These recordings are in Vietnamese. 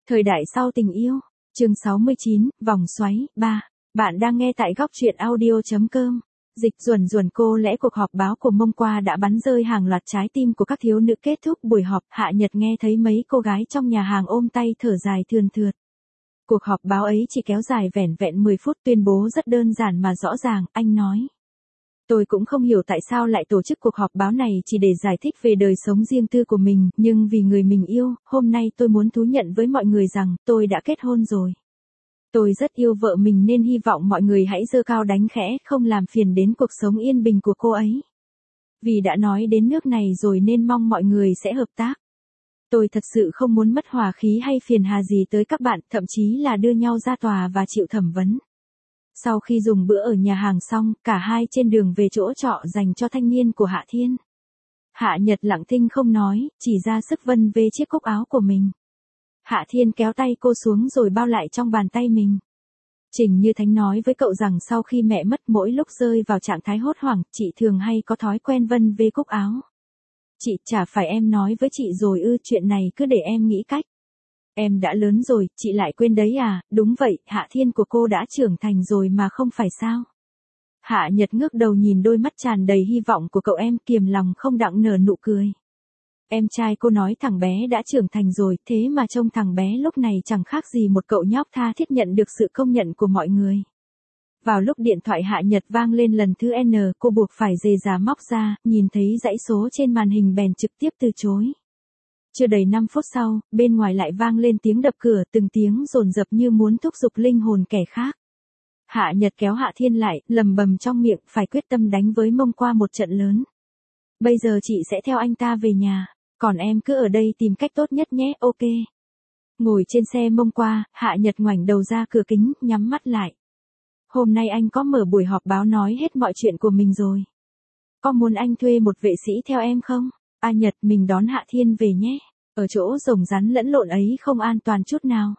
Thời đại sau tình yêu, chương 69, vòng xoáy, 3. Bạn đang nghe tại góc truyện audio.com. Dịch ruồn cô lẽ cuộc họp báo của Mông Qua đã bắn rơi hàng loạt trái tim của các thiếu nữ. Kết thúc buổi họp, Hạ Nhật nghe thấy mấy cô gái trong nhà hàng ôm tay thở dài thườn thượt. Cuộc họp báo ấy chỉ kéo dài vẻn vẹn 10 phút, tuyên bố rất đơn giản mà rõ ràng, anh nói. Tôi cũng không hiểu tại sao lại tổ chức cuộc họp báo này chỉ để giải thích về đời sống riêng tư của mình, nhưng vì người mình yêu, hôm nay tôi muốn thú nhận với mọi người rằng tôi đã kết hôn rồi. Tôi rất yêu vợ mình nên hy vọng mọi người hãy giơ cao đánh khẽ, không làm phiền đến cuộc sống yên bình của cô ấy. Vì đã nói đến nước này rồi nên mong mọi người sẽ hợp tác. Tôi thật sự không muốn mất hòa khí hay phiền hà gì tới các bạn, thậm chí là đưa nhau ra tòa và chịu thẩm vấn. Sau khi dùng bữa ở nhà hàng xong, cả hai trên đường về chỗ trọ dành cho thanh niên của Hạ Thiên. Hạ Nhật lặng thinh không nói, chỉ ra sức vân về chiếc cúc áo của mình. Hạ Thiên kéo tay cô xuống rồi bao lại trong bàn tay mình. Trình Như Thánh nói với cậu rằng sau khi mẹ mất, mỗi lúc rơi vào trạng thái hốt hoảng, chị thường hay có thói quen vân về cúc áo. Chị, chả phải em nói với chị rồi ư, chuyện này cứ để em nghĩ cách. Em đã lớn rồi, chị lại quên đấy à? Đúng vậy, Hạ Thiên của cô đã trưởng thành rồi mà không phải sao? Hạ Nhật ngước đầu nhìn đôi mắt tràn đầy hy vọng của cậu em, kiềm lòng không đặng nở nụ cười. Em trai cô nói thằng bé đã trưởng thành rồi, thế mà trông thằng bé lúc này chẳng khác gì một cậu nhóc tha thiết nhận được sự công nhận của mọi người. Vào lúc điện thoại Hạ Nhật vang lên lần thứ N, cô buộc phải dề dà móc ra, nhìn thấy dãy số trên màn hình bèn trực tiếp từ chối. Chưa đầy 5 phút sau, bên ngoài lại vang lên tiếng đập cửa, từng tiếng dồn dập như muốn thúc giục linh hồn kẻ khác. Hạ Nhật kéo Hạ Thiên lại, lầm bầm trong miệng, phải quyết tâm đánh với Mông Qua một trận lớn. Bây giờ chị sẽ theo anh ta về nhà, còn em cứ ở đây tìm cách tốt nhất nhé, ok. Ngồi trên xe Mông Qua, Hạ Nhật ngoảnh đầu ra cửa kính, nhắm mắt lại. Hôm nay anh có mở buổi họp báo nói hết mọi chuyện của mình rồi. Có muốn anh thuê một vệ sĩ theo em không? A Nhật, mình đón Hạ Thiên về nhé. Ở chỗ rồng rắn lẫn lộn ấy không an toàn chút nào.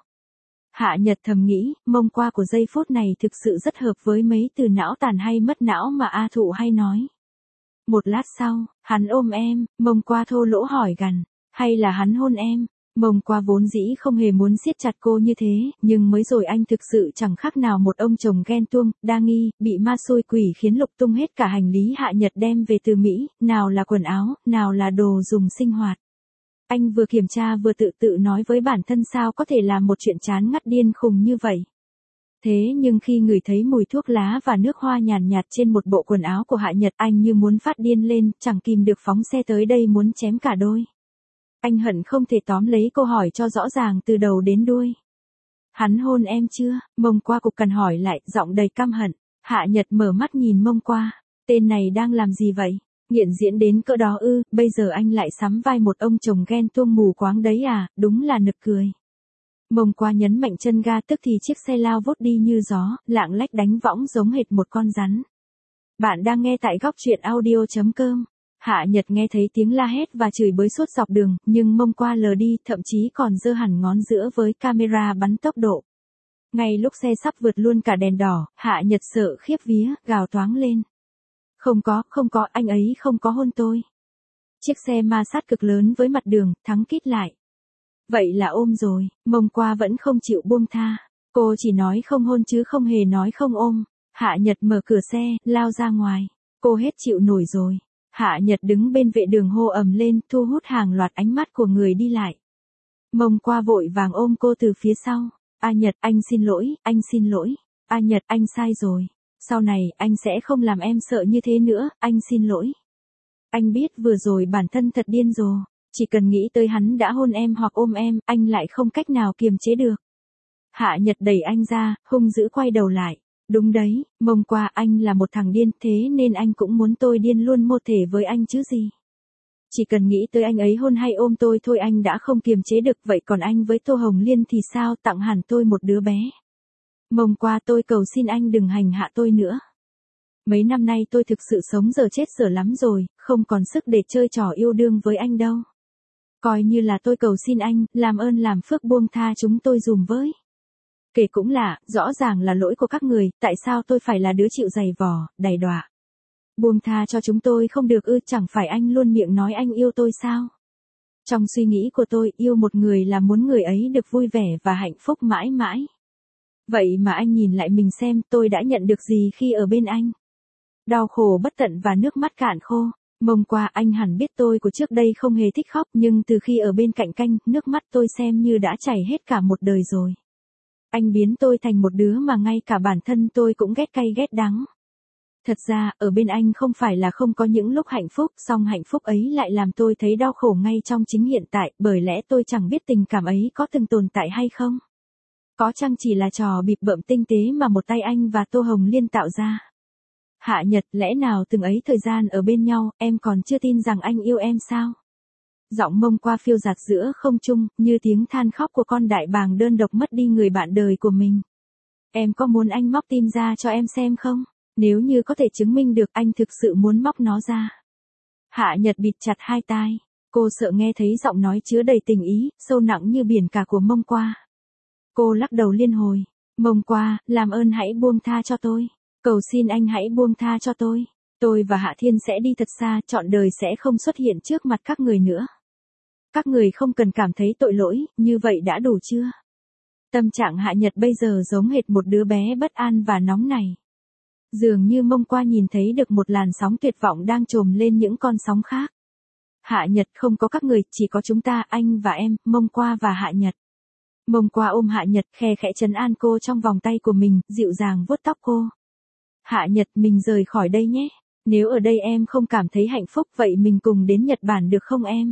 Hạ Nhật thầm nghĩ, Mông Qua của giây phút này thực sự rất hợp với mấy từ não tàn hay mất não mà A Thụ hay nói. Một lát sau, hắn ôm em, Mông Qua thô lỗ hỏi gằn, hay là hắn hôn em? Mông Qua vốn dĩ không hề muốn siết chặt cô như thế, nhưng mới rồi anh thực sự chẳng khác nào một ông chồng ghen tuông, đa nghi, bị ma xui quỷ khiến lục tung hết cả hành lý Hạ Nhật đem về từ Mỹ, nào là quần áo, nào là đồ dùng sinh hoạt. Anh vừa kiểm tra vừa tự nói với bản thân sao có thể làm một chuyện chán ngắt điên khùng như vậy. Thế nhưng khi ngửi thấy mùi thuốc lá và nước hoa nhàn nhạt trên một bộ quần áo của Hạ Nhật, anh như muốn phát điên lên, chẳng kìm được phóng xe tới đây muốn chém cả đôi. Anh hận không thể tóm lấy cô hỏi cho rõ ràng từ đầu đến đuôi. Hắn hôn em chưa? Mông Qua cục cằn hỏi lại, giọng đầy căm hận. Hạ Nhật mở mắt nhìn Mông Qua. Tên này đang làm gì vậy? Nghiện diễn đến cỡ đó ư? Bây giờ anh lại sắm vai một ông chồng ghen tuông mù quáng đấy à? Đúng là nực cười. Mông Qua nhấn mạnh chân ga, tức thì chiếc xe lao vút đi như gió, lạng lách đánh võng giống hệt một con rắn. Bạn đang nghe tại góc truyện audio.com. Hạ Nhật nghe thấy tiếng la hét và chửi bới suốt dọc đường, nhưng Mông Qua lờ đi, thậm chí còn giơ hẳn ngón giữa với camera bắn tốc độ. Ngay lúc xe sắp vượt luôn cả đèn đỏ, Hạ Nhật sợ khiếp vía, gào toáng lên. Không có, anh ấy không có hôn tôi. Chiếc xe ma sát cực lớn với mặt đường, thắng kít lại. Vậy là ôm rồi, Mông Qua vẫn không chịu buông tha. Cô chỉ nói không hôn chứ không hề nói không ôm. Hạ Nhật mở cửa xe, lao ra ngoài. Cô hết chịu nổi rồi. Hạ Nhật đứng bên vệ đường hô ầm lên, thu hút hàng loạt ánh mắt của người đi lại. Mông Qua vội vàng ôm cô từ phía sau. A Nhật, anh xin lỗi, anh xin lỗi. A Nhật, anh sai rồi. Sau này, anh sẽ không làm em sợ như thế nữa, anh xin lỗi. Anh biết vừa rồi bản thân thật điên rồ. Chỉ cần nghĩ tới hắn đã hôn em hoặc ôm em, anh lại không cách nào kiềm chế được. Hạ Nhật đẩy anh ra, hung dữ quay đầu lại. Đúng đấy, Mông Qua, anh là một thằng điên, thế nên anh cũng muốn tôi điên luôn mô thể với anh chứ gì. Chỉ cần nghĩ tới anh ấy hôn hay ôm tôi thôi anh đã không kiềm chế được, vậy còn anh với Tô Hồng Liên thì sao, tặng hẳn tôi một đứa bé. Mông Qua, tôi cầu xin anh đừng hành hạ tôi nữa. Mấy năm nay tôi thực sự sống giờ chết giờ lắm rồi, không còn sức để chơi trò yêu đương với anh đâu. Coi như là tôi cầu xin anh, làm ơn làm phước buông tha chúng tôi dùm với. Kể cũng lạ, rõ ràng là lỗi của các người, tại sao tôi phải là đứa chịu giày vò, đày đọa. Buông tha cho chúng tôi không được ư, chẳng phải anh luôn miệng nói anh yêu tôi sao? Trong suy nghĩ của tôi, yêu một người là muốn người ấy được vui vẻ và hạnh phúc mãi mãi. Vậy mà anh nhìn lại mình xem tôi đã nhận được gì khi ở bên anh. Đau khổ bất tận và nước mắt cạn khô. Mông qua anh hẳn biết tôi của trước đây không hề thích khóc, nhưng từ khi ở bên cạnh canh, nước mắt tôi xem như đã chảy hết cả một đời rồi. Anh biến tôi thành một đứa mà ngay cả bản thân tôi cũng ghét cay ghét đắng. Thật ra, ở bên anh không phải là không có những lúc hạnh phúc, song hạnh phúc ấy lại làm tôi thấy đau khổ ngay trong chính hiện tại, bởi lẽ tôi chẳng biết tình cảm ấy có từng tồn tại hay không. Có chăng chỉ là trò bịp bợm tinh tế mà một tay anh và Tô Hồng Liên tạo ra. Hạ Nhật, lẽ nào từng ấy thời gian ở bên nhau, em còn chưa tin rằng anh yêu em sao? Giọng Mông qua phiêu dạt giữa không trung, như tiếng than khóc của con đại bàng đơn độc mất đi người bạn đời của mình. Em có muốn anh móc tim ra cho em xem không? Nếu như có thể chứng minh được, anh thực sự muốn móc nó ra. Hạ Nhật bịt chặt hai tai. Cô sợ nghe thấy giọng nói chứa đầy tình ý, sâu nặng như biển cả của Mông qua. Cô lắc đầu liên hồi. Mông qua, làm ơn hãy buông tha cho tôi. Cầu xin anh hãy buông tha cho tôi. Tôi và Hạ Thiên sẽ đi thật xa, trọn đời sẽ không xuất hiện trước mặt các người nữa. Các người không cần cảm thấy tội lỗi, như vậy đã đủ chưa? Tâm trạng Hạ Nhật bây giờ giống hệt một đứa bé bất an và nóng nảy. Dường như Mông qua nhìn thấy được một làn sóng tuyệt vọng đang trồm lên những con sóng khác. Hạ Nhật, không có các người, chỉ có chúng ta, anh và em, Mông qua và Hạ Nhật. Mông qua ôm Hạ Nhật, khe khẽ trấn an cô trong vòng tay của mình, dịu dàng vuốt tóc cô. Hạ Nhật, mình rời khỏi đây nhé. Nếu ở đây em không cảm thấy hạnh phúc, vậy mình cùng đến Nhật Bản được không em?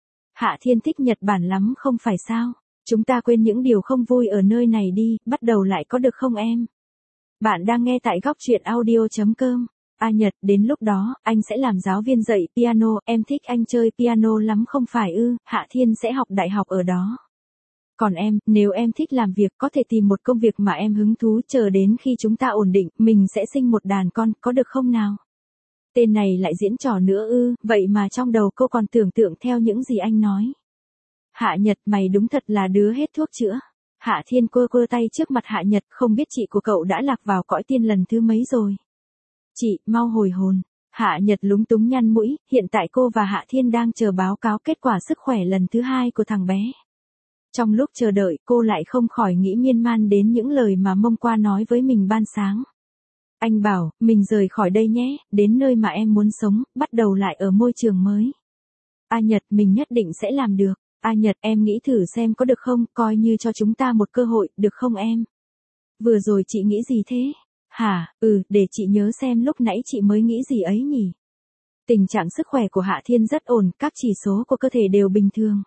Hạ Thiên thích Nhật Bản lắm không phải sao? Chúng ta quên những điều không vui ở nơi này đi, bắt đầu lại có được không em? Bạn đang nghe tại góc truyện audio.com. A Nhật, đến lúc đó, anh sẽ làm giáo viên dạy piano, em thích anh chơi piano lắm không phải ư? Hạ Thiên sẽ học đại học ở đó. Còn em, nếu em thích làm việc, có thể tìm một công việc mà em hứng thú, chờ đến khi chúng ta ổn định, mình sẽ sinh một đàn con, có được không nào? Tên này lại diễn trò nữa ư, vậy mà trong đầu cô còn tưởng tượng theo những gì anh nói. Hạ Nhật, mày đúng thật là đứa hết thuốc chữa. Hạ Thiên quơ quơ tay trước mặt Hạ Nhật, không biết chị của cậu đã lạc vào cõi tiên lần thứ mấy rồi. Chị, mau hồi hồn. Hạ Nhật lúng túng nhăn mũi, hiện tại cô và Hạ Thiên đang chờ báo cáo kết quả sức khỏe lần thứ 2 của thằng bé. Trong lúc chờ đợi, cô lại không khỏi nghĩ miên man đến những lời mà Mông qua nói với mình ban sáng. Anh bảo, mình rời khỏi đây nhé, đến nơi mà em muốn sống, bắt đầu lại ở môi trường mới. A Nhật, mình nhất định sẽ làm được. A Nhật, em nghĩ thử xem có được không, coi như cho chúng ta một cơ hội, được không em? Vừa rồi chị nghĩ gì thế? Hả, để chị nhớ xem lúc nãy chị mới nghĩ gì ấy nhỉ? Tình trạng sức khỏe của Hạ Thiên rất ổn, các chỉ số của cơ thể đều bình thường.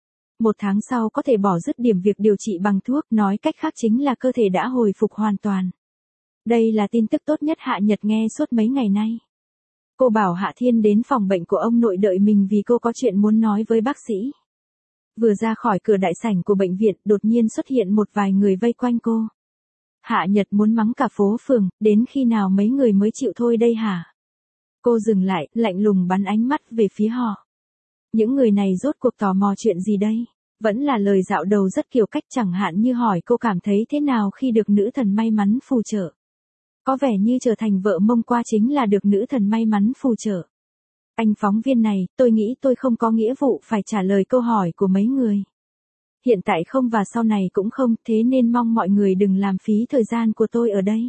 1 tháng sau có thể bỏ dứt điểm việc điều trị bằng thuốc, nói cách khác chính là cơ thể đã hồi phục hoàn toàn. Đây là tin tức tốt nhất Hạ Nhật nghe suốt mấy ngày nay. Cô bảo Hạ Thiên đến phòng bệnh của ông nội đợi mình vì cô có chuyện muốn nói với bác sĩ. Vừa ra khỏi cửa đại sảnh của bệnh viện, đột nhiên xuất hiện một vài người vây quanh cô. Hạ Nhật muốn mắng cả phố phường, đến khi nào mấy người mới chịu thôi đây hả? Cô dừng lại, lạnh lùng bắn ánh mắt về phía họ. Những người này rốt cuộc tò mò chuyện gì đây? Vẫn là lời dạo đầu rất kiểu cách, chẳng hạn như hỏi cô cảm thấy thế nào khi được nữ thần may mắn phù trợ. Có vẻ như trở thành vợ Mông qua chính là được nữ thần may mắn phù trợ. Anh phóng viên này, tôi nghĩ tôi không có nghĩa vụ phải trả lời câu hỏi của mấy người. Hiện tại không và sau này cũng không, thế nên mong mọi người đừng làm phí thời gian của tôi ở đây.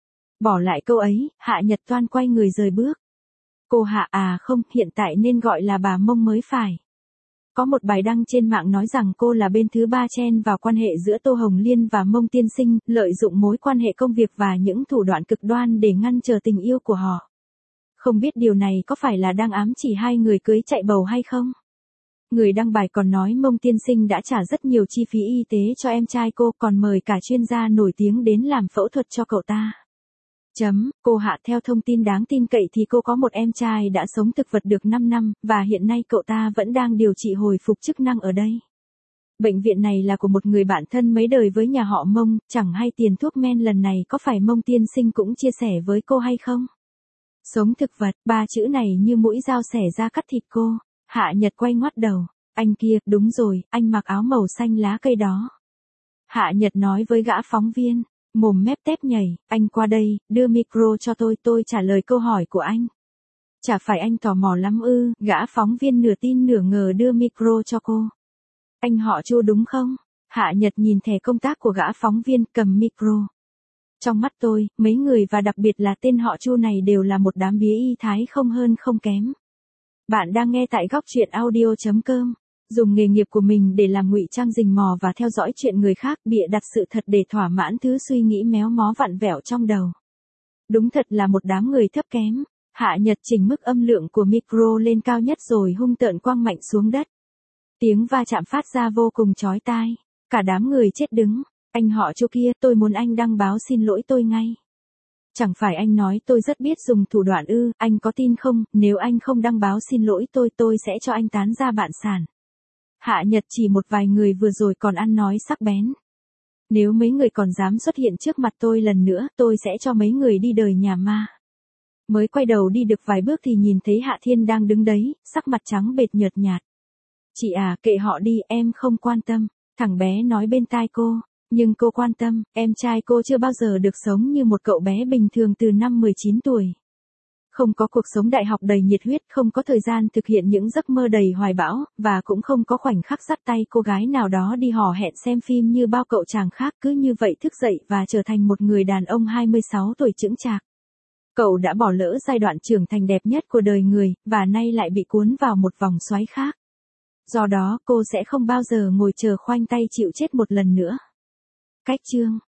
Bỏ lại câu ấy, Hạ Nhật toan quay người rời bước. Cô Hạ à không, hiện tại nên gọi là bà Mông mới phải. Có một bài đăng trên mạng nói rằng cô là bên thứ ba chen vào quan hệ giữa Tô Hồng Liên và Mông tiên sinh, lợi dụng mối quan hệ công việc và những thủ đoạn cực đoan để ngăn trở tình yêu của họ. Không biết điều này có phải là đang ám chỉ hai người cưới chạy bầu hay không? Người đăng bài còn nói Mông tiên sinh đã trả rất nhiều chi phí y tế cho em trai cô, còn mời cả chuyên gia nổi tiếng đến làm phẫu thuật cho cậu ta. Cô Hạ, theo thông tin đáng tin cậy thì cô có một em trai đã sống thực vật được 5 năm, và hiện nay cậu ta vẫn đang điều trị hồi phục chức năng ở đây. Bệnh viện này là của một người bạn thân mấy đời với nhà họ Mông, chẳng hay tiền thuốc men lần này có phải Mông tiên sinh cũng chia sẻ với cô hay không? Sống thực vật, 3 chữ này như mũi dao xẻ ra cắt thịt cô. Hạ Nhật quay ngoắt đầu. Anh kia, đúng rồi, anh mặc áo màu xanh lá cây đó. Hạ Nhật nói với gã phóng viên. Mồm mép tép nhảy, anh qua đây, đưa micro cho tôi trả lời câu hỏi của anh. Chả phải anh tò mò lắm ư? Gã phóng viên nửa tin nửa ngờ đưa micro cho cô. Anh họ Chu đúng không? Hạ Nhật nhìn thẻ công tác của gã phóng viên, cầm micro. Trong mắt tôi, mấy người và đặc biệt là tên họ Chu này đều là một đám bía y thái không hơn không kém. Bạn đang nghe tại góc truyện audio.com. Dùng nghề nghiệp của mình để làm ngụy trang rình mò và theo dõi chuyện người khác, bịa đặt sự thật để thỏa mãn thứ suy nghĩ méo mó vặn vẹo trong đầu. Đúng thật là một đám người thấp kém. Hạ Nhật chỉnh mức âm lượng của micro lên cao nhất rồi hung tợn quăng mạnh xuống đất. Tiếng va chạm phát ra vô cùng chói tai. Cả đám người chết đứng. Anh họ Chu kia, tôi muốn anh đăng báo xin lỗi tôi ngay. Chẳng phải anh nói tôi rất biết dùng thủ đoạn ư? Anh có tin không? Nếu anh không đăng báo xin lỗi tôi sẽ cho anh tán ra bạn sản. Hạ Nhật chỉ một vài người vừa rồi còn ăn nói sắc bén. Nếu mấy người còn dám xuất hiện trước mặt tôi lần nữa, tôi sẽ cho mấy người đi đời nhà ma. Mới quay đầu đi được vài bước thì nhìn thấy Hạ Thiên đang đứng đấy, sắc mặt trắng bệch nhợt nhạt. Chị à, kệ họ đi, em không quan tâm. Thằng bé nói bên tai cô. Nhưng cô quan tâm, em trai cô chưa bao giờ được sống như một cậu bé bình thường từ năm 19 tuổi. Không có cuộc sống đại học đầy nhiệt huyết, không có thời gian thực hiện những giấc mơ đầy hoài bão, và cũng không có khoảnh khắc dắt tay cô gái nào đó đi hò hẹn xem phim như bao cậu chàng khác, cứ như vậy thức dậy và trở thành một người đàn ông 26 tuổi chững chạc. Cậu đã bỏ lỡ giai đoạn trưởng thành đẹp nhất của đời người, và nay lại bị cuốn vào một vòng xoáy khác. Do đó, cô sẽ không bao giờ ngồi chờ khoanh tay chịu chết một lần nữa. Cách chương